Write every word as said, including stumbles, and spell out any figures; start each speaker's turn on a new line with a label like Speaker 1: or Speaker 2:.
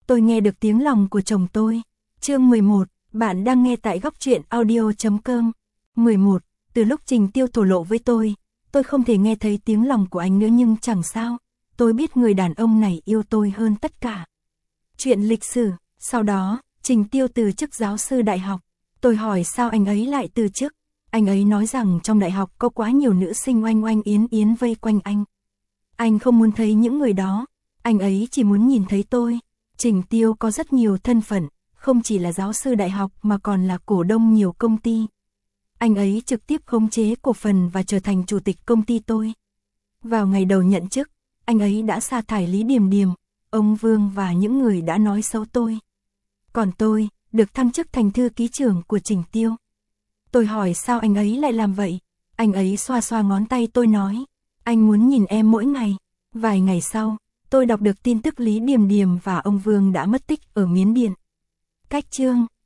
Speaker 1: tôi nghe được tiếng lòng của chồng tôi. Chương mười một, bạn đang nghe tại góc truyện audio chấm com. mười một, từ lúc Trình Tiêu thổ lộ với tôi, tôi không thể nghe thấy tiếng lòng của anh nữa nhưng chẳng sao, tôi biết người đàn ông này yêu tôi hơn tất cả. Chuyện lịch sử, sau đó, Trình Tiêu từ chức giáo sư đại học. Tôi hỏi sao anh ấy lại từ chức. Anh ấy nói rằng trong đại học có quá nhiều nữ sinh oanh oanh yến yến vây quanh anh. Anh không muốn thấy những người đó, anh ấy chỉ muốn nhìn thấy tôi. Trình Tiêu có rất nhiều thân phận, không chỉ là giáo sư đại học mà còn là cổ đông nhiều công ty. Anh ấy trực tiếp khống chế cổ phần và trở thành chủ tịch công ty tôi. Vào ngày đầu nhận chức, anh ấy đã sa thải Lý Điềm Điềm, ông Vương và những người đã nói xấu tôi. Còn tôi, được thăng chức thành thư ký trưởng của Trình Tiêu. Tôi hỏi sao anh ấy lại làm vậy? Anh ấy xoa xoa ngón tay tôi nói, anh muốn nhìn em mỗi ngày. Vài ngày sau, tôi đọc được tin tức Lý Điềm Điềm và ông Vương đã mất tích ở Miến Điện. Cách chương